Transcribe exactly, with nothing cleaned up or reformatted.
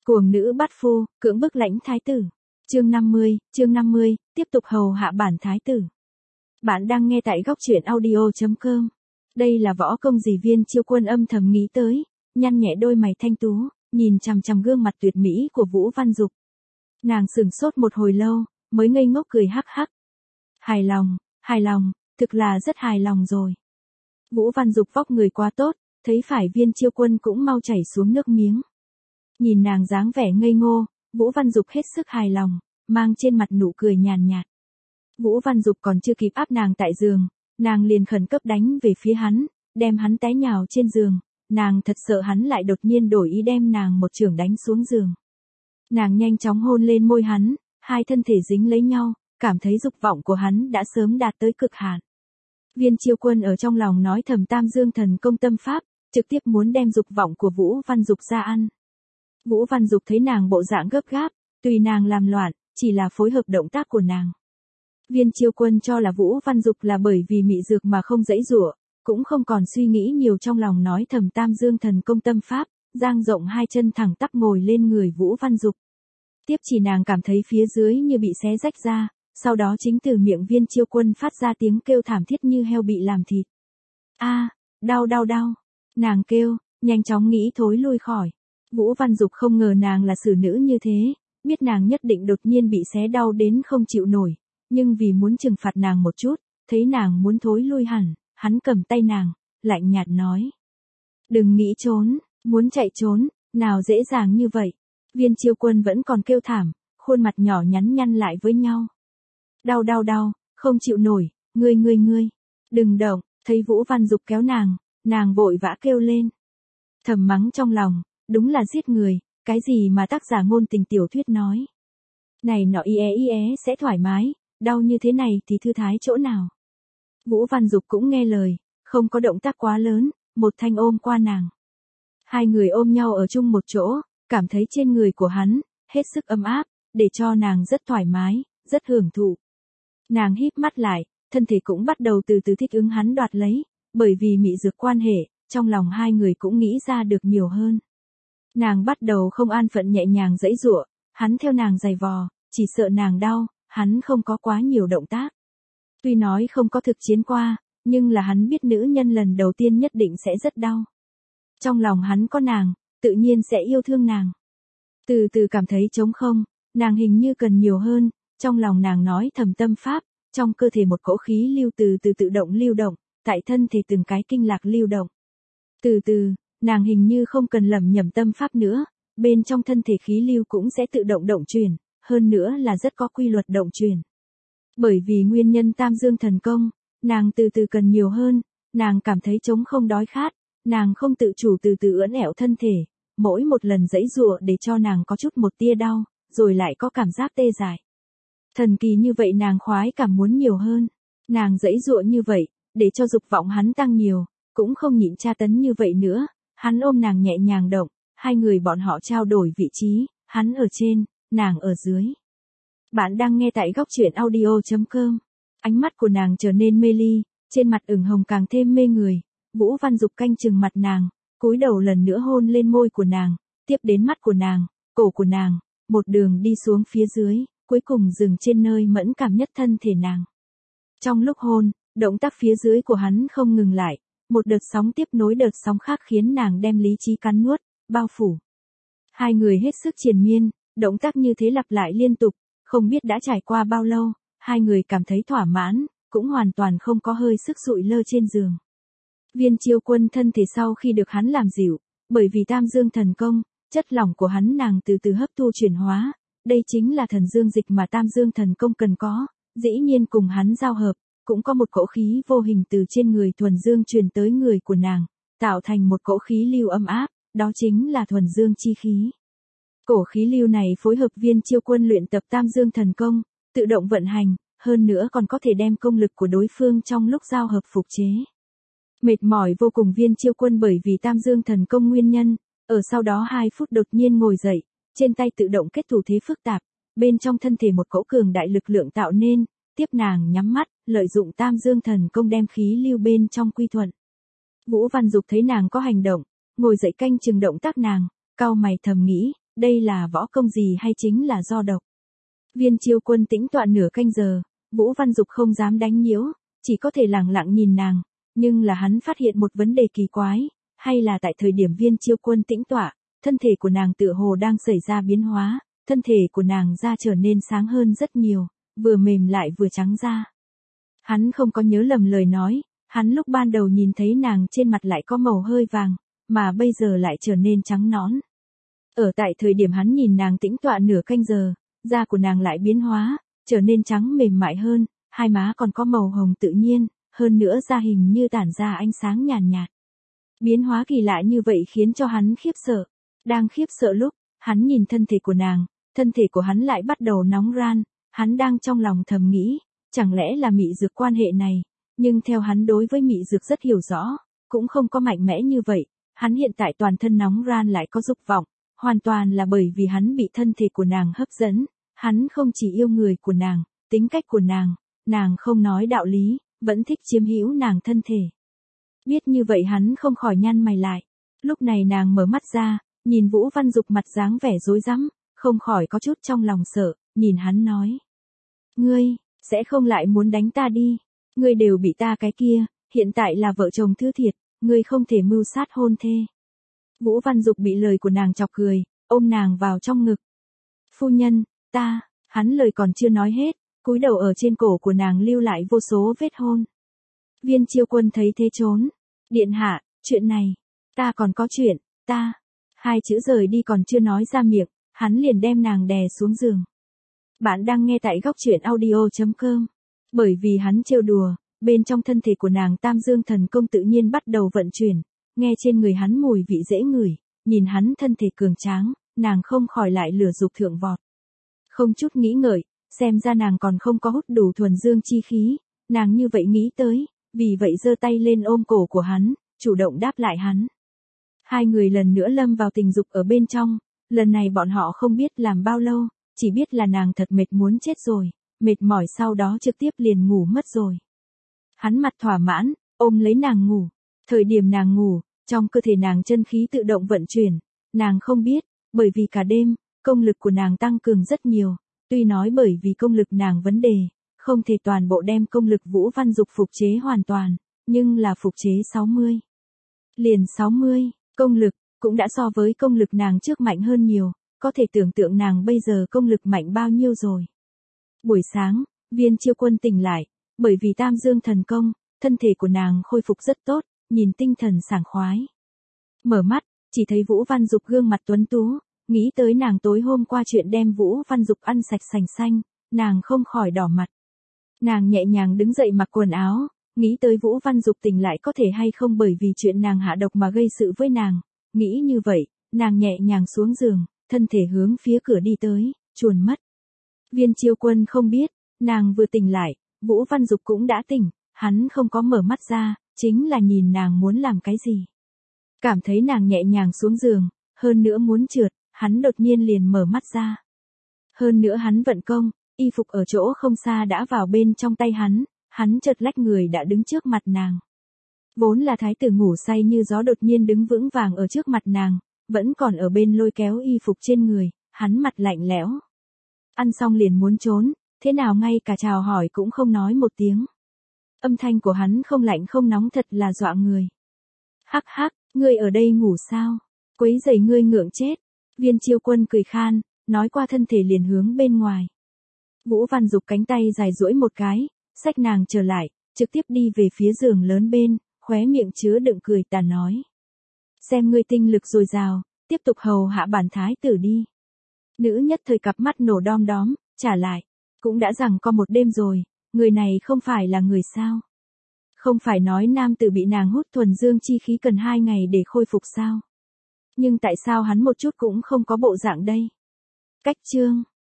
Cuồng nữ bắt phu, cưỡng bức lãnh thái tử. Chương năm mươi, chương năm mươi, tiếp tục hầu hạ bản thái tử. Bạn đang nghe tại góc truyện audio chấm com. Đây là võ công gì Viên Chiêu Quân âm thầm nghĩ tới, nhăn nhẹ đôi mày thanh tú, nhìn chằm chằm gương mặt tuyệt mỹ của Vũ Văn Dục. Nàng sửng sốt một hồi lâu, mới ngây ngốc cười hắc hắc. Hài lòng, hài lòng, thực là rất hài lòng rồi. Vũ Văn Dục vóc người quá tốt, thấy phải Viên Chiêu Quân cũng mau chảy xuống nước miếng. Nhìn nàng dáng vẻ ngây ngô, Vũ Văn Dục hết sức hài lòng, mang trên mặt nụ cười nhàn nhạt. Vũ Văn Dục còn chưa kịp áp nàng tại giường, nàng liền khẩn cấp đánh về phía hắn, đem hắn té nhào trên giường, nàng thật sợ hắn lại đột nhiên đổi ý đem nàng một chưởng đánh xuống giường. Nàng nhanh chóng hôn lên môi hắn, hai thân thể dính lấy nhau, cảm thấy dục vọng của hắn đã sớm đạt tới cực hạn. Viên Chiêu Quân ở trong lòng nói thầm Tam Dương Thần Công tâm pháp, trực tiếp muốn đem dục vọng của Vũ Văn Dục ra ăn. Vũ Văn Dục thấy nàng bộ dạng gấp gáp, tùy nàng làm loạn, chỉ là phối hợp động tác của nàng. Viên Chiêu Quân cho là Vũ Văn Dục là bởi vì mị dược mà không dãy giụa, cũng không còn suy nghĩ nhiều trong lòng nói thầm Tam Dương Thần Công tâm pháp, dang rộng hai chân thẳng tắp ngồi lên người Vũ Văn Dục. Tiếp chỉ nàng cảm thấy phía dưới như bị xé rách ra, sau đó chính từ miệng Viên Chiêu Quân phát ra tiếng kêu thảm thiết như heo bị làm thịt. A, đau đau đau, nàng kêu, nhanh chóng nghĩ thối lui khỏi. Vũ Văn Dục không ngờ nàng là xử nữ như thế, biết nàng nhất định đột nhiên bị xé đau đến không chịu nổi, nhưng vì muốn trừng phạt nàng một chút, thấy nàng muốn thối lui hẳn, hắn cầm tay nàng, lạnh nhạt nói. Đừng nghĩ trốn, muốn chạy trốn, nào dễ dàng như vậy. Viên Chiêu Quân vẫn còn kêu thảm, khuôn mặt nhỏ nhắn nhăn lại với nhau. Đau đau đau, không chịu nổi, ngươi ngươi ngươi, đừng động, thấy Vũ Văn Dục kéo nàng, nàng vội vã kêu lên. Thầm mắng trong lòng, đúng là giết người, cái gì mà tác giả ngôn tình tiểu thuyết nói. Này nọ y é y é sẽ thoải mái, đau như thế này thì thư thái chỗ nào. Vũ Văn Dục cũng nghe lời, không có động tác quá lớn, một thanh ôm qua nàng. Hai người ôm nhau ở chung một chỗ, cảm thấy trên người của hắn, hết sức ấm áp, để cho nàng rất thoải mái, rất hưởng thụ. Nàng híp mắt lại, thân thể cũng bắt đầu từ từ thích ứng hắn đoạt lấy, bởi vì mị dược quan hệ, trong lòng hai người cũng nghĩ ra được nhiều hơn. Nàng bắt đầu không an phận nhẹ nhàng giãy giụa, hắn theo nàng giày vò, chỉ sợ nàng đau, hắn không có quá nhiều động tác. Tuy nói không có thực chiến qua, nhưng là hắn biết nữ nhân lần đầu tiên nhất định sẽ rất đau. Trong lòng hắn có nàng, tự nhiên sẽ yêu thương nàng. Từ từ cảm thấy trống không, nàng hình như cần nhiều hơn, trong lòng nàng nói thầm tâm pháp, trong cơ thể một cỗ khí lưu từ từ tự động lưu động, tại thân thể từng cái kinh lạc lưu động. Từ từ, nàng hình như không cần lẩm nhẩm tâm pháp nữa, bên trong thân thể khí lưu cũng sẽ tự động động chuyển, hơn nữa là rất có quy luật động chuyển. Bởi vì nguyên nhân Tam Dương Thần Công, nàng từ từ cần nhiều hơn, nàng cảm thấy trống không đói khát, nàng không tự chủ từ từ ưỡn ẻo thân thể, mỗi một lần giãy giụa để cho nàng có chút một tia đau, rồi lại có cảm giác tê dại. Thần kỳ như vậy nàng khoái cảm muốn nhiều hơn, nàng giãy giụa như vậy, để cho dục vọng hắn tăng nhiều, cũng không nhịn tra tấn như vậy nữa, hắn ôm nàng nhẹ nhàng động, hai người bọn họ trao đổi vị trí, hắn ở trên, nàng ở dưới. Bạn đang nghe tại góc truyện audio chấm com. Ánh mắt của nàng trở nên mê ly, trên mặt ửng hồng càng thêm mê người. Vũ Văn Dục canh chừng mặt nàng, cúi đầu lần nữa hôn lên môi của nàng, tiếp đến mắt của nàng, cổ của nàng, một đường đi xuống phía dưới, cuối cùng dừng trên nơi mẫn cảm nhất thân thể nàng. Trong lúc hôn, động tác phía dưới của hắn không ngừng lại, một đợt sóng tiếp nối đợt sóng khác khiến nàng đem lý trí cắn nuốt, bao phủ. Hai người hết sức triền miên, động tác như thế lặp lại liên tục, không biết đã trải qua bao lâu, hai người cảm thấy thỏa mãn, cũng hoàn toàn không có hơi sức sụi lơ trên giường. Viên Chiêu Quân thân thể sau khi được hắn làm dịu, bởi vì Tam Dương Thần Công, chất lỏng của hắn nàng từ từ hấp thu chuyển hóa, đây chính là thần dương dịch mà Tam Dương Thần Công cần có, dĩ nhiên cùng hắn giao hợp, cũng có một cỗ khí vô hình từ trên người thuần dương truyền tới người của nàng, tạo thành một cỗ khí lưu âm áp, đó chính là thuần dương chi khí. Cổ khí lưu này phối hợp Viên Chiêu Quân luyện tập Tam Dương Thần Công, tự động vận hành, hơn nữa còn có thể đem công lực của đối phương trong lúc giao hợp phục chế. Mệt mỏi vô cùng Viên Chiêu Quân bởi vì Tam Dương Thần Công nguyên nhân, ở sau đó hai phút đột nhiên ngồi dậy, trên tay tự động kết thủ thế phức tạp, bên trong thân thể một cỗ cường đại lực lượng tạo nên, tiếp nàng nhắm mắt, lợi dụng Tam Dương Thần Công đem khí lưu bên trong quy thuận. Vũ Văn Dục thấy nàng có hành động, ngồi dậy canh chừng động tác nàng, cau mày thầm nghĩ, đây là võ công gì hay chính là do độc. Viên Chiêu Quân tĩnh tọa nửa canh giờ, Vũ Văn Dục không dám đánh nhiễu, chỉ có thể lặng lặng nhìn nàng, nhưng là hắn phát hiện một vấn đề kỳ quái, hay là tại thời điểm Viên Chiêu Quân tĩnh tọa, thân thể của nàng tựa hồ đang xảy ra biến hóa, thân thể của nàng da trở nên sáng hơn rất nhiều, vừa mềm lại vừa trắng da. Hắn không có nhớ lầm lời nói, hắn lúc ban đầu nhìn thấy nàng trên mặt lại có màu hơi vàng, mà bây giờ lại trở nên trắng nõn. Ở tại thời điểm hắn nhìn nàng tĩnh tọa nửa canh giờ, da của nàng lại biến hóa, trở nên trắng mềm mại hơn, hai má còn có màu hồng tự nhiên, hơn nữa da hình như tản ra ánh sáng nhàn nhạt, nhạt. Biến hóa kỳ lạ như vậy khiến cho hắn khiếp sợ. Đang khiếp sợ lúc, hắn nhìn thân thể của nàng, thân thể của hắn lại bắt đầu nóng ran, hắn đang trong lòng thầm nghĩ, chẳng lẽ là mị dược quan hệ này, nhưng theo hắn đối với mị dược rất hiểu rõ, cũng không có mạnh mẽ như vậy, hắn hiện tại toàn thân nóng ran lại có dục vọng, hoàn toàn là bởi vì hắn bị thân thể của nàng hấp dẫn, hắn không chỉ yêu người của nàng, tính cách của nàng, nàng không nói đạo lý, vẫn thích chiếm hữu nàng thân thể. Biết như vậy hắn không khỏi nhăn mày lại, lúc này nàng mở mắt ra, nhìn Vũ Văn Dục mặt dáng vẻ rối rắm, không khỏi có chút trong lòng sợ, nhìn hắn nói. Ngươi, sẽ không lại muốn đánh ta đi, ngươi đều bị ta cái kia, hiện tại là vợ chồng thứ thiệt, ngươi không thể mưu sát hôn thê. Vũ Văn Dục bị lời của nàng chọc cười, ôm nàng vào trong ngực. Phu nhân, ta, hắn lời còn chưa nói hết, cúi đầu ở trên cổ của nàng lưu lại vô số vết hôn. Viên Chiêu Quân thấy thế trốn. Điện hạ, chuyện này, ta còn có chuyện, ta, hai chữ rời đi còn chưa nói ra miệng, hắn liền đem nàng đè xuống giường. Bạn đang nghe tại góc truyện audio chấm com. Bởi vì hắn trêu đùa, bên trong thân thể của nàng Tam Dương Thần Công tự nhiên bắt đầu vận chuyển, nghe trên người hắn mùi vị dễ ngửi, nhìn hắn thân thể cường tráng, nàng không khỏi lại lửa dục thượng vọt. Không chút nghĩ ngợi, xem ra nàng còn không có hút đủ thuần dương chi khí, nàng như vậy nghĩ tới, vì vậy giơ tay lên ôm cổ của hắn, chủ động đáp lại hắn. Hai người lần nữa lâm vào tình dục ở bên trong, lần này bọn họ không biết làm bao lâu, chỉ biết là nàng thật mệt muốn chết rồi, mệt mỏi sau đó trực tiếp liền ngủ mất rồi. Hắn mặt thỏa mãn, ôm lấy nàng ngủ, thời điểm nàng ngủ, trong cơ thể nàng chân khí tự động vận chuyển, nàng không biết, bởi vì cả đêm, công lực của nàng tăng cường rất nhiều, tuy nói bởi vì công lực nàng vấn đề, không thể toàn bộ đem công lực Vũ Văn Dục phục chế hoàn toàn, nhưng là phục chế sáu mươi. Liền sáu mươi, công lực, cũng đã so với công lực nàng trước mạnh hơn nhiều, có thể tưởng tượng nàng bây giờ công lực mạnh bao nhiêu rồi. Buổi sáng, Viên Chiêu Quân tỉnh lại, bởi vì Tam Dương Thần Công, thân thể của nàng khôi phục rất tốt, nhìn tinh thần sảng khoái. Mở mắt, chỉ thấy Vũ Văn Dục gương mặt tuấn tú, nghĩ tới nàng tối hôm qua chuyện đem Vũ Văn Dục ăn sạch sành xanh, nàng không khỏi đỏ mặt. Nàng nhẹ nhàng đứng dậy mặc quần áo, nghĩ tới Vũ Văn Dục tỉnh lại có thể hay không bởi vì chuyện nàng hạ độc mà gây sự với nàng, nghĩ như vậy, nàng nhẹ nhàng xuống giường, thân thể hướng phía cửa đi tới, chuồn mất. Viên Chiêu Quân không biết, nàng vừa tỉnh lại, Vũ Văn Dục cũng đã tỉnh, hắn không có mở mắt ra, chính là nhìn nàng muốn làm cái gì. Cảm thấy nàng nhẹ nhàng xuống giường, hơn nữa muốn trượt, hắn đột nhiên liền mở mắt ra. Hơn nữa hắn vận công, y phục ở chỗ không xa đã vào bên trong tay hắn, hắn chợt lách người đã đứng trước mặt nàng. Vốn là thái tử ngủ say như gió đột nhiên đứng vững vàng ở trước mặt nàng, vẫn còn ở bên lôi kéo y phục trên người, hắn mặt lạnh lẽo. Ăn xong liền muốn trốn, thế nào ngay cả chào hỏi cũng không nói một tiếng. Âm thanh của hắn không lạnh không nóng thật là dọa người. Hắc hắc, ngươi ở đây ngủ sao? Quấy rầy ngươi ngượng chết. Viên Chiêu Quân cười khan, nói qua thân thể liền hướng bên ngoài. Vũ Văn Dục cánh tay dài duỗi một cái, xách nàng trở lại, trực tiếp đi về phía giường lớn bên, khóe miệng chứa đựng cười tà nói. Xem ngươi tinh lực dồi dào, tiếp tục hầu hạ bản thái tử đi. Nữ nhất thời cặp mắt nổ đom đóm, trả lại. Cũng đã rằng có một đêm rồi, người này không phải là người sao. Không phải nói nam tử bị nàng hút thuần dương chi khí cần hai ngày để khôi phục sao. Nhưng tại sao hắn một chút cũng không có bộ dạng đây? Cách chương.